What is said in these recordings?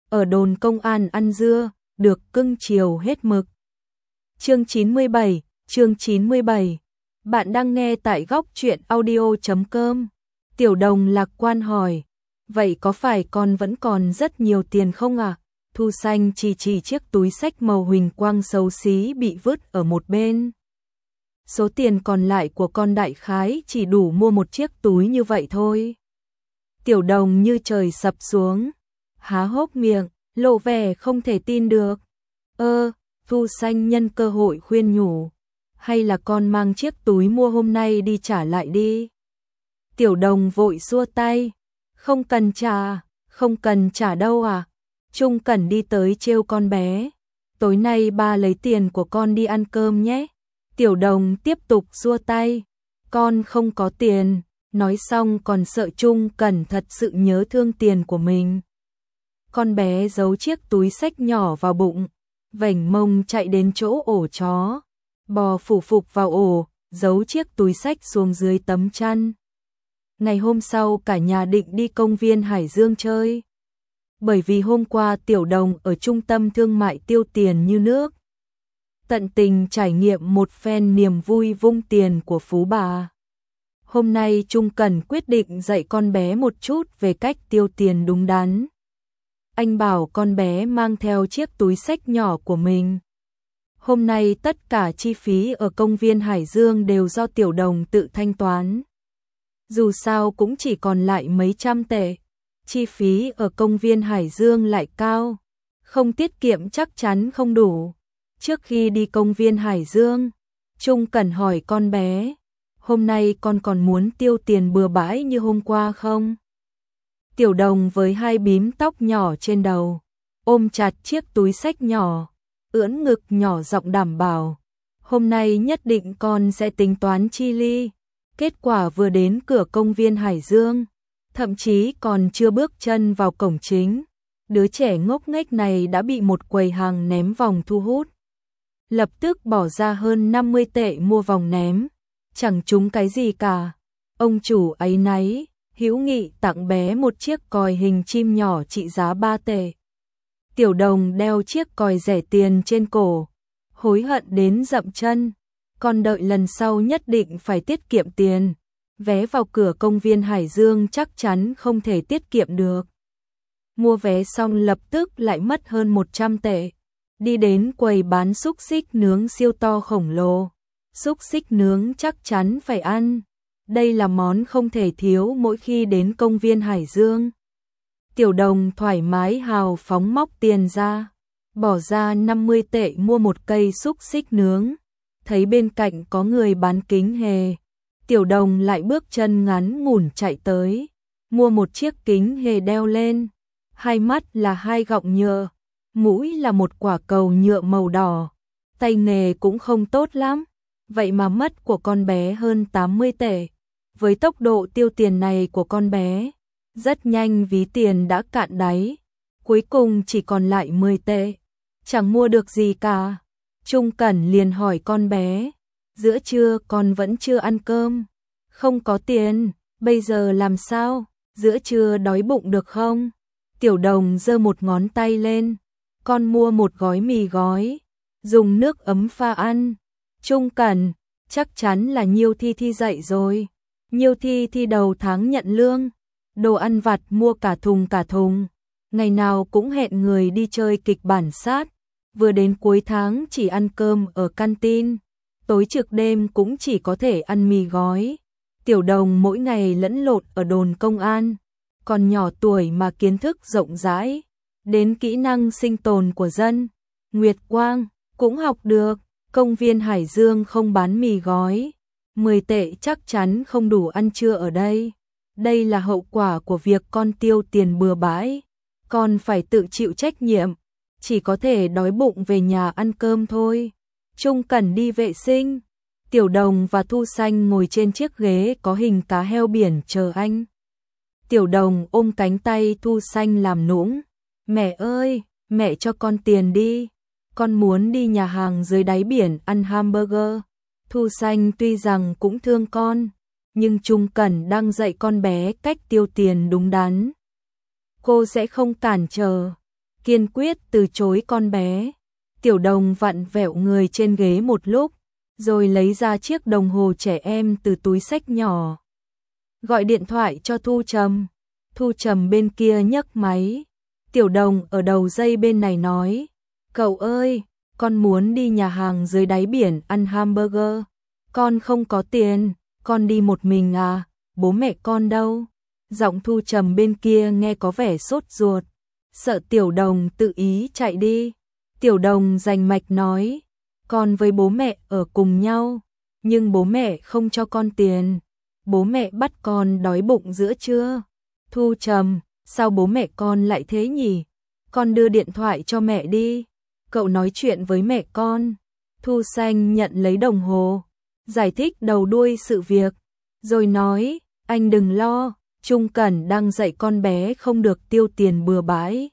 ở đồn công an ăn dưa, được cưng chiều hết mực. Chương 97. Bạn đang nghe tại góc truyện audio.com. Tiểu Đồng lạc quan hỏi, vậy có phải con vẫn còn rất nhiều tiền không ạ? Thu Xanh chỉ chiếc túi xách màu huỳnh quang xấu xí bị vứt ở một bên. Số tiền còn lại của con đại khái chỉ đủ mua một chiếc túi như vậy thôi. Tiểu Đồng như trời sập xuống, há hốc miệng, lộ vẻ không thể tin được. Thu Xanh nhân cơ hội khuyên nhủ, hay là con mang chiếc túi mua hôm nay đi trả lại đi. Tiểu Đồng vội xua tay, không cần trả đâu à. Trung Cẩn đi tới trêu con bé, tối nay ba lấy tiền của con đi ăn cơm nhé. Tiểu Đồng tiếp tục xua tay, con không có tiền, nói xong còn sợ Trung Cẩn thật sự nhớ thương tiền của mình. Con bé giấu chiếc túi xách nhỏ vào bụng, vểnh mông chạy đến chỗ ổ chó, bò phủ phục vào ổ, giấu chiếc túi xách xuống dưới tấm chăn. Ngày hôm sau cả nhà định đi công viên Hải Dương chơi. Bởi vì hôm qua Tiểu Đồng ở trung tâm thương mại tiêu tiền như nước, tận tình trải nghiệm một phen niềm vui vung tiền của phú bà. Hôm nay Trung Cẩn quyết định dạy con bé một chút về cách tiêu tiền đúng đắn. Anh bảo con bé mang theo chiếc túi xách nhỏ của mình. Hôm nay tất cả chi phí ở công viên Hải Dương đều do Tiểu Đồng tự thanh toán. Dù sao cũng chỉ còn lại mấy trăm tệ. Chi phí ở công viên Hải Dương lại cao, không tiết kiệm chắc chắn không đủ. Trước khi đi công viên Hải Dương, Trung Cẩn hỏi con bé, hôm nay con còn muốn tiêu tiền bừa bãi như hôm qua không? Tiểu Đồng với hai bím tóc nhỏ trên đầu, ôm chặt chiếc túi xách nhỏ, ưỡn ngực nhỏ giọng đảm bảo, hôm nay nhất định con sẽ tính toán chi ly. Kết quả vừa đến cửa công viên Hải Dương, thậm chí còn chưa bước chân vào cổng chính, đứa trẻ ngốc nghếch này đã bị một quầy hàng ném vòng thu hút. Lập tức bỏ ra hơn 50 tệ mua vòng ném, chẳng trúng cái gì cả. Ông chủ áy náy, hữu nghị tặng bé một chiếc còi hình chim nhỏ trị giá 3 tệ. Tiểu Đồng đeo chiếc còi rẻ tiền trên cổ, hối hận đến dậm chân, còn đợi lần sau nhất định phải tiết kiệm tiền. Vé vào cửa công viên Hải Dương chắc chắn không thể tiết kiệm được. Mua vé xong lập tức lại mất hơn 100 tệ. Đi đến quầy bán xúc xích nướng siêu to khổng lồ. Xúc xích nướng chắc chắn phải ăn. Đây là món không thể thiếu mỗi khi đến công viên Hải Dương. Tiểu Đồng thoải mái hào phóng móc tiền ra, bỏ ra 50 tệ mua một cây xúc xích nướng. Thấy bên cạnh có người bán kính hề, Tiểu Đồng lại bước chân ngắn ngủn chạy tới, mua một chiếc kính hề đeo lên. Hai mắt là hai gọng nhựa, mũi là một quả cầu nhựa màu đỏ. Tay nghề cũng không tốt lắm, vậy mà mất của con bé hơn 80 tệ. Với tốc độ tiêu tiền này của con bé, rất nhanh ví tiền đã cạn đáy, cuối cùng chỉ còn lại 10 tệ. Chẳng mua được gì cả. Trung Cẩn liền hỏi con bé, giữa trưa con vẫn chưa ăn cơm, không có tiền, bây giờ làm sao, giữa trưa đói bụng được không? Tiểu Đồng giơ một ngón tay lên, con mua một gói mì gói, dùng nước ấm pha ăn. Trung Cẩn, chắc chắn là Nhiêu Thi dậy rồi, Nhiêu Thi đầu tháng nhận lương, đồ ăn vặt mua cả thùng, ngày nào cũng hẹn người đi chơi kịch bản sát. Vừa đến cuối tháng chỉ ăn cơm ở canteen, tối trực đêm cũng chỉ có thể ăn mì gói. Tiểu Đồng mỗi ngày lẫn lộn ở đồn công an, còn nhỏ tuổi mà kiến thức rộng rãi, đến kỹ năng sinh tồn của dân, Nguyệt Quang cũng học được. Công viên Hải Dương không bán mì gói, 10 tệ chắc chắn không đủ ăn trưa ở đây. Đây là hậu quả của việc con tiêu tiền bừa bãi, con phải tự chịu trách nhiệm. Chỉ có thể đói bụng về nhà ăn cơm thôi. Trung Cẩn đi vệ sinh, Tiểu Đồng và Thu Xanh ngồi trên chiếc ghế có hình cá heo biển chờ anh. Tiểu Đồng ôm cánh tay Thu Xanh làm nũng, mẹ ơi, mẹ cho con tiền đi, con muốn đi nhà hàng dưới đáy biển ăn hamburger. Thu Xanh tuy rằng cũng thương con, nhưng Trung Cẩn đang dạy con bé cách tiêu tiền đúng đắn. Cô sẽ không cản trở. kiên quyết từ chối con bé. Tiểu Đồng vặn vẹo người trên ghế một lúc, rồi lấy ra chiếc đồng hồ trẻ em từ túi xách nhỏ. Gọi điện thoại cho Thu Trầm. Thu Trầm bên kia nhấc máy. Tiểu Đồng ở đầu dây bên này nói, cậu ơi, con muốn đi nhà hàng dưới đáy biển ăn hamburger. Con không có tiền, con đi một mình à, bố mẹ con đâu? Giọng Thu Trầm bên kia nghe có vẻ sốt ruột, sợ Tiểu Đồng tự ý chạy đi. Tiểu Đồng rành mạch nói, con với bố mẹ ở cùng nhau, nhưng bố mẹ không cho con tiền. Bố mẹ bắt con đói bụng giữa trưa. Thu Trầm, sao bố mẹ con lại thế nhỉ? Con đưa điện thoại cho mẹ đi, cậu nói chuyện với mẹ con. Thu Xanh nhận lấy đồng hồ, giải thích đầu đuôi sự việc, rồi nói, anh đừng lo, Trung Cẩn đang dạy con bé không được tiêu tiền bừa bãi.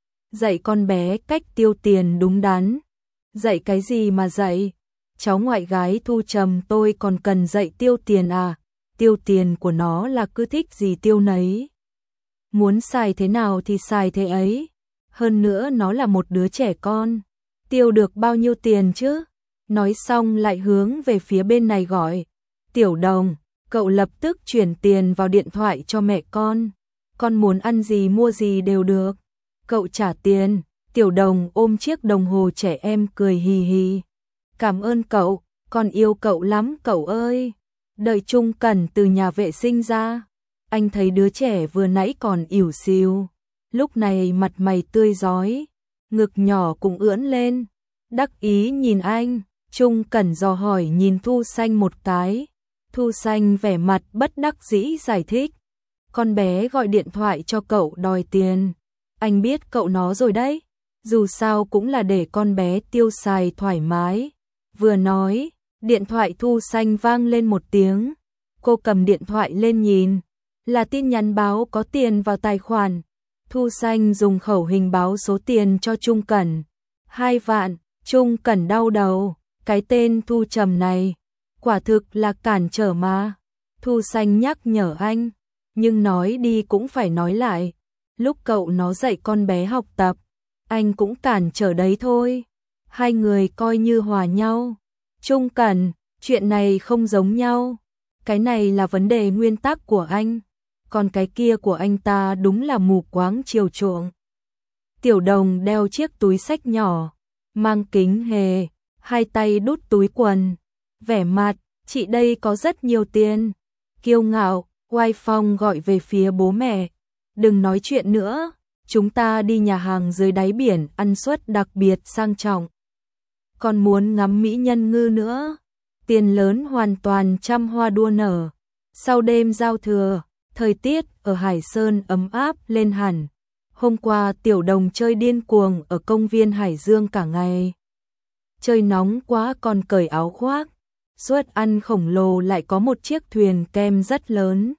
Dạy con bé cách tiêu tiền đúng đắn. Dạy cái gì mà dạy? Cháu ngoại gái Thu Trầm tôi còn cần dạy tiêu tiền à? Tiêu tiền của nó là cứ thích gì tiêu nấy. Muốn xài thế nào thì xài thế ấy. Hơn nữa nó là một đứa trẻ con. Tiêu được bao nhiêu tiền chứ? Nói xong lại hướng về phía bên này gọi. Tiểu Đồng, cậu lập tức chuyển tiền vào điện thoại cho mẹ con. Con muốn ăn gì mua gì đều được. Cậu trả tiền. Tiểu Đồng ôm chiếc đồng hồ trẻ em cười hì hì. Cảm ơn cậu, con yêu cậu lắm cậu ơi. Đợi Trung Cẩn từ nhà vệ sinh ra, anh thấy đứa trẻ vừa nãy còn ỉu xìu, lúc này mặt mày tươi rói, ngực nhỏ cũng ưỡn lên, đắc ý nhìn anh. Trung Cẩn dò hỏi nhìn Thu Xanh một cái. Thu Xanh vẻ mặt bất đắc dĩ giải thích, con bé gọi điện thoại cho cậu đòi tiền, anh biết cậu nó rồi đấy, dù sao cũng là để con bé tiêu xài thoải mái. Vừa nói, điện thoại Thu Xanh vang lên một tiếng. Cô cầm điện thoại lên nhìn, là tin nhắn báo có tiền vào tài khoản. Thu Xanh dùng khẩu hình báo số tiền cho Trung Cẩn, 2 vạn. Trung Cẩn đau đầu, cái tên Thu Trầm này, quả thực là cản trở mà. Thu Xanh nhắc nhở anh, nhưng nói đi cũng phải nói lại. Lúc cậu nó dạy con bé học tập, anh cũng cản trở đấy thôi. Hai người coi như hòa nhau. Trung Cẩn, chuyện này không giống nhau. Cái này là vấn đề nguyên tắc của anh, còn cái kia của anh ta đúng là mù quáng chiều chuộng. Tiểu Đồng đeo chiếc túi xách nhỏ, mang kính hề, hai tay đút túi quần, vẻ mặt, chị đây có rất nhiều tiền. Kiêu ngạo, oai phong gọi về phía bố mẹ, đừng nói chuyện nữa, chúng ta đi nhà hàng dưới đáy biển ăn suất đặc biệt sang trọng. Còn muốn ngắm mỹ nhân ngư nữa. Tiền lớn hoàn toàn trăm hoa đua nở. Sau đêm giao thừa, thời tiết ở Hải Sơn ấm áp lên hẳn. Hôm qua Tiểu Đồng chơi điên cuồng ở công viên Hải Dương cả ngày. Trời nóng quá còn cởi áo khoác. Suất ăn khổng lồ lại có một chiếc thuyền kem rất lớn.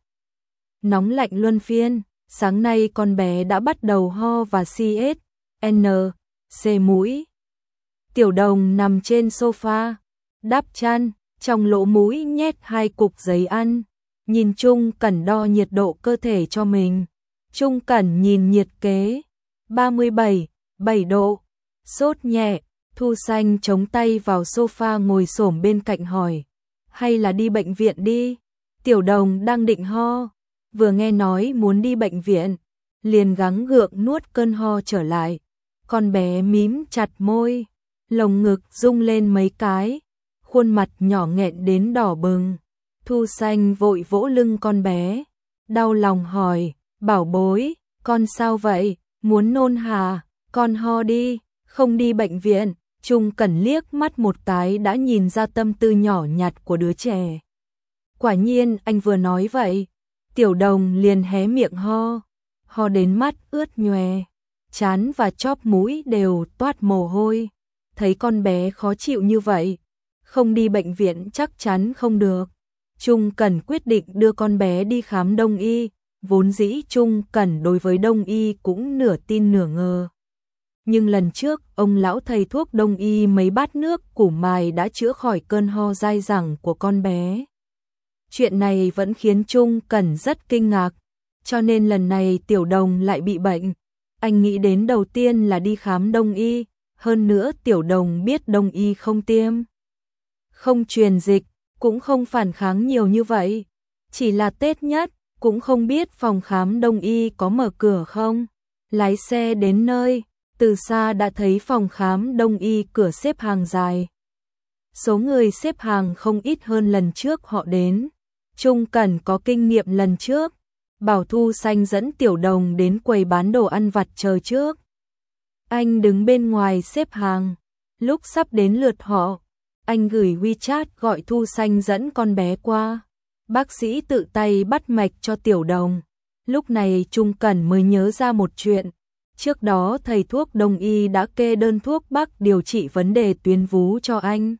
Nóng lạnh luân phiên, sáng nay con bé đã bắt đầu ho và CSN mũi. Tiểu Đồng nằm trên sofa, đắp chăn, trong lỗ mũi nhét 2 cục giấy ăn, nhìn Trung Cẩn đo nhiệt độ cơ thể cho mình. Trung Cẩn nhìn nhiệt kế, 37,7 độ, sốt nhẹ. Thu Xanh chống tay vào sofa ngồi xổm bên cạnh hỏi, hay là đi bệnh viện đi? Tiểu Đồng đang định ho, vừa nghe nói muốn đi bệnh viện, liền gắng gượng nuốt cơn ho trở lại. Con bé mím chặt môi, lồng ngực rung lên mấy cái, khuôn mặt nhỏ nghẹn đến đỏ bừng. Thu Xanh vội vỗ lưng con bé, đau lòng hỏi, bảo bối, con sao vậy, muốn nôn hà, con ho đi, không đi bệnh viện. Trung Cẩn liếc mắt một cái đã nhìn ra tâm tư nhỏ nhặt của đứa trẻ. Quả nhiên anh vừa nói vậy. Tiểu Đồng liền hé miệng ho, ho đến mắt ướt nhòe, trán và chóp mũi đều toát mồ hôi. Thấy con bé khó chịu như vậy, không đi bệnh viện chắc chắn không được. Trung Cẩn quyết định đưa con bé đi khám đông y, vốn dĩ Trung Cẩn đối với đông y cũng nửa tin nửa ngờ. Nhưng lần trước, ông lão thầy thuốc đông y mấy bát nước củ mài đã chữa khỏi cơn ho dai dẳng của con bé. Chuyện này vẫn khiến Trung Cẩn rất kinh ngạc, cho nên lần này Tiểu Đồng lại bị bệnh. Anh nghĩ đến đầu tiên là đi khám đông y, hơn nữa Tiểu Đồng biết đông y không tiêm, không truyền dịch, cũng không phản kháng nhiều như vậy. Chỉ là Tết nhất, cũng không biết phòng khám đông y có mở cửa không. Lái xe đến nơi, từ xa đã thấy phòng khám đông y cửa xếp hàng dài. Số người xếp hàng không ít hơn lần trước họ đến. Trung Cẩn có kinh nghiệm lần trước, bảo Thu Xanh dẫn Tiểu Đồng đến quầy bán đồ ăn vặt chờ trước. Anh đứng bên ngoài xếp hàng, lúc sắp đến lượt họ, anh gửi WeChat gọi Thu Xanh dẫn con bé qua. Bác sĩ tự tay bắt mạch cho Tiểu Đồng. Lúc này Trung Cẩn mới nhớ ra một chuyện. Trước đó thầy thuốc đông y đã kê đơn thuốc bắc điều trị vấn đề tuyến vú cho anh.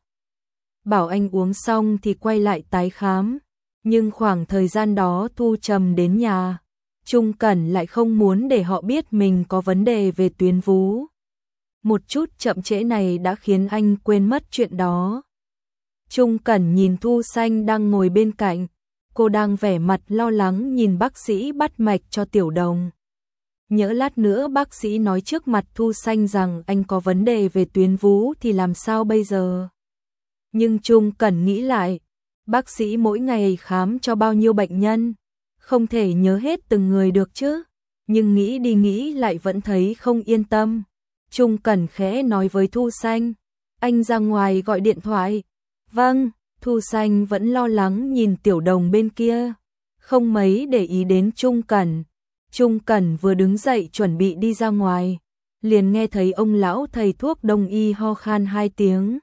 Bảo anh uống xong thì quay lại tái khám. Nhưng khoảng thời gian đó Thu Trầm đến nhà. Trung Cẩn lại không muốn để họ biết mình có vấn đề về tuyến vú. Một chút chậm trễ này đã khiến anh quên mất chuyện đó. Trung Cẩn nhìn Thu Xanh đang ngồi bên cạnh. Cô đang vẻ mặt lo lắng nhìn bác sĩ bắt mạch cho Tiểu Đồng. Nhỡ lát nữa bác sĩ nói trước mặt Thu Xanh rằng anh có vấn đề về tuyến vú thì làm sao bây giờ? Nhưng Trung Cẩn nghĩ lại, bác sĩ mỗi ngày khám cho bao nhiêu bệnh nhân, không thể nhớ hết từng người được chứ. Nhưng nghĩ đi nghĩ lại vẫn thấy không yên tâm. Trung Cẩn khẽ nói với Thu Xanh, anh ra ngoài gọi điện thoại. Vâng. Thu Xanh vẫn lo lắng nhìn Tiểu Đồng bên kia, không mấy để ý đến Trung Cẩn. Trung Cẩn vừa đứng dậy chuẩn bị đi ra ngoài, liền nghe thấy ông lão thầy thuốc đông y ho khan 2 tiếng.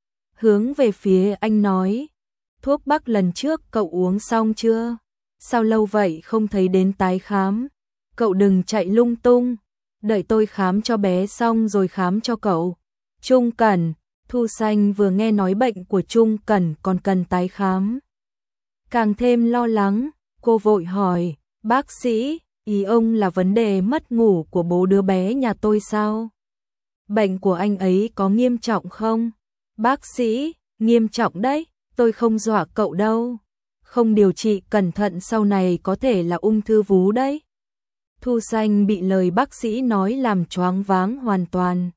Hướng về phía anh nói, thuốc bắc lần trước cậu uống xong chưa? Sao lâu vậy không thấy đến tái khám? Cậu đừng chạy lung tung, đợi tôi khám cho bé xong rồi khám cho cậu. Trung Cẩn. Thu Xanh vừa nghe nói bệnh của Trung Cẩn còn cần tái khám. Càng thêm lo lắng, cô vội hỏi, bác sĩ, ý ông là vấn đề mất ngủ của bố đứa bé nhà tôi sao? Bệnh của anh ấy có nghiêm trọng không? Bác sĩ, nghiêm trọng đấy, tôi không dọa cậu đâu. Không điều trị cẩn thận sau này có thể là ung thư vú đấy. Thu Xanh bị lời bác sĩ nói làm choáng váng hoàn toàn.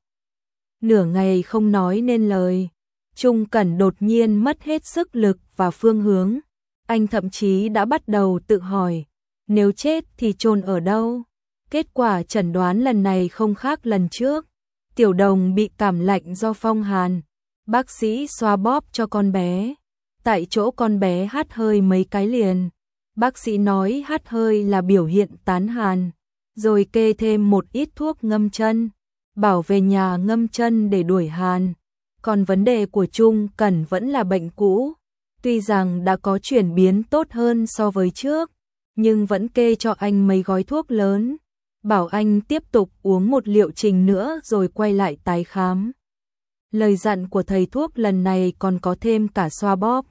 Nửa ngày không nói nên lời, Trung Cẩn đột nhiên mất hết sức lực và phương hướng. Anh thậm chí đã bắt đầu tự hỏi, nếu chết thì chôn ở đâu? Kết quả chẩn đoán lần này không khác lần trước. Tiểu Đồng bị cảm lạnh do phong hàn. Bác sĩ xoa bóp cho con bé. Tại chỗ con bé hắt hơi mấy cái liền. Bác sĩ nói hắt hơi là biểu hiện tán hàn, rồi kê thêm một ít thuốc ngâm chân. Bảo về nhà ngâm chân để đuổi hàn. Còn vấn đề của Trung Cẩn vẫn là bệnh cũ. Tuy rằng đã có chuyển biến tốt hơn so với trước, nhưng vẫn kê cho anh mấy gói thuốc lớn. Bảo anh tiếp tục uống một liệu trình nữa rồi quay lại tái khám. Lời dặn của thầy thuốc lần này còn có thêm cả xoa bóp.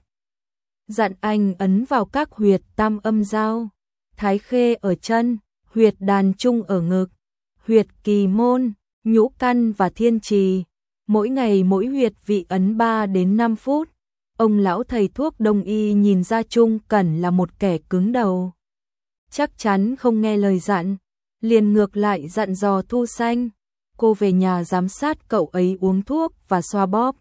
Dặn anh ấn vào các huyệt tam âm giao, thái khê ở chân, huyệt đàn trung ở ngực, huyệt kỳ môn, nhũ căn và thiên trì. Mỗi ngày mỗi huyệt vị ấn 3 đến 5 phút. Ông lão thầy thuốc đông y nhìn ra Trung Cẩn là một kẻ cứng đầu, chắc chắn không nghe lời dặn, liền ngược lại dặn dò Thu Xanh, cô về nhà giám sát cậu ấy uống thuốc và xoa bóp.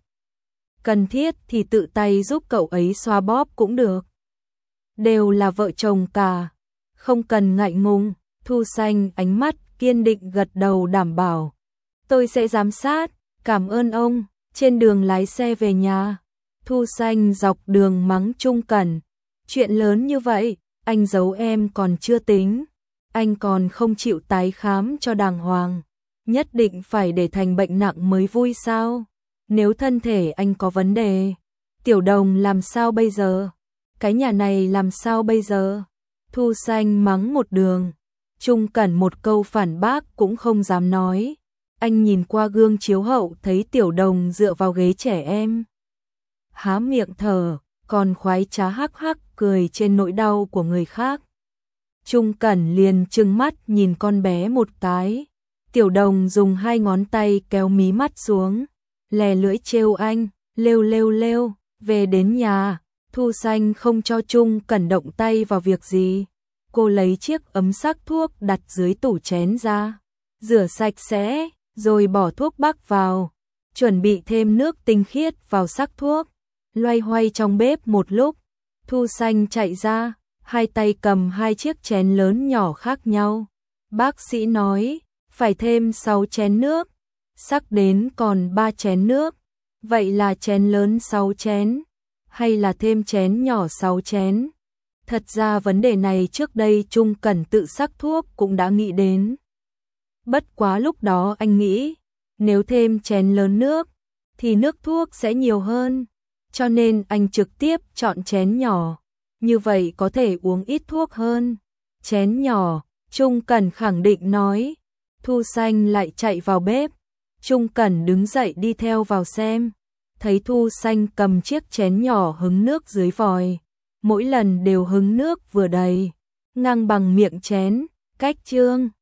Cần thiết thì tự tay giúp cậu ấy xoa bóp cũng được. Đều là vợ chồng cả, không cần ngại ngùng. Thu Xanh ánh mắt kiên định gật đầu đảm bảo. Tôi sẽ giám sát, cảm ơn ông. Trên đường lái xe về nhà, Thu Xanh dọc đường mắng Trung Cẩn. Chuyện lớn như vậy, anh giấu em còn chưa tính. Anh còn không chịu tái khám cho đàng hoàng. Nhất định phải để thành bệnh nặng mới vui sao? Nếu thân thể anh có vấn đề, Tiểu Đồng làm sao bây giờ? Cái nhà này làm sao bây giờ? Thu Xanh mắng một đường. Trung Cẩn một câu phản bác cũng không dám nói. Anh nhìn qua gương chiếu hậu thấy Tiểu Đồng dựa vào ghế trẻ em, há miệng thở, còn khoái trá hắc hắc cười trên nỗi đau của người khác. Trung Cẩn liền trừng mắt nhìn con bé một cái. Tiểu Đồng dùng 2 ngón tay kéo mí mắt xuống, lè lưỡi trêu anh, lêu lêu lêu. Về đến nhà, Thu Xanh không cho Trung Cẩn động tay vào việc gì. Cô lấy chiếc ấm sắc thuốc đặt dưới tủ chén ra, rửa sạch sẽ, rồi bỏ thuốc bắc vào, chuẩn bị thêm nước tinh khiết vào sắc thuốc, loay hoay trong bếp một lúc, Thu Xanh chạy ra, hai tay cầm hai chiếc chén lớn nhỏ khác nhau. Bác sĩ nói, phải thêm 6 chén nước, sắc đến còn 3 chén nước, vậy là chén lớn 6 chén, hay là thêm chén nhỏ 6 chén? Thật ra vấn đề này trước đây Trung Cẩn tự sắc thuốc cũng đã nghĩ đến. Bất quá lúc đó anh nghĩ, nếu thêm chén lớn nước, thì nước thuốc sẽ nhiều hơn, cho nên anh trực tiếp chọn chén nhỏ, như vậy có thể uống ít thuốc hơn. Chén nhỏ, Trung Cẩn khẳng định nói. Thu Xanh lại chạy vào bếp, Trung Cẩn đứng dậy đi theo vào xem, thấy Thu Xanh cầm chiếc chén nhỏ hứng nước dưới vòi, mỗi lần đều hứng nước vừa đầy, ngang bằng miệng chén, cách chương.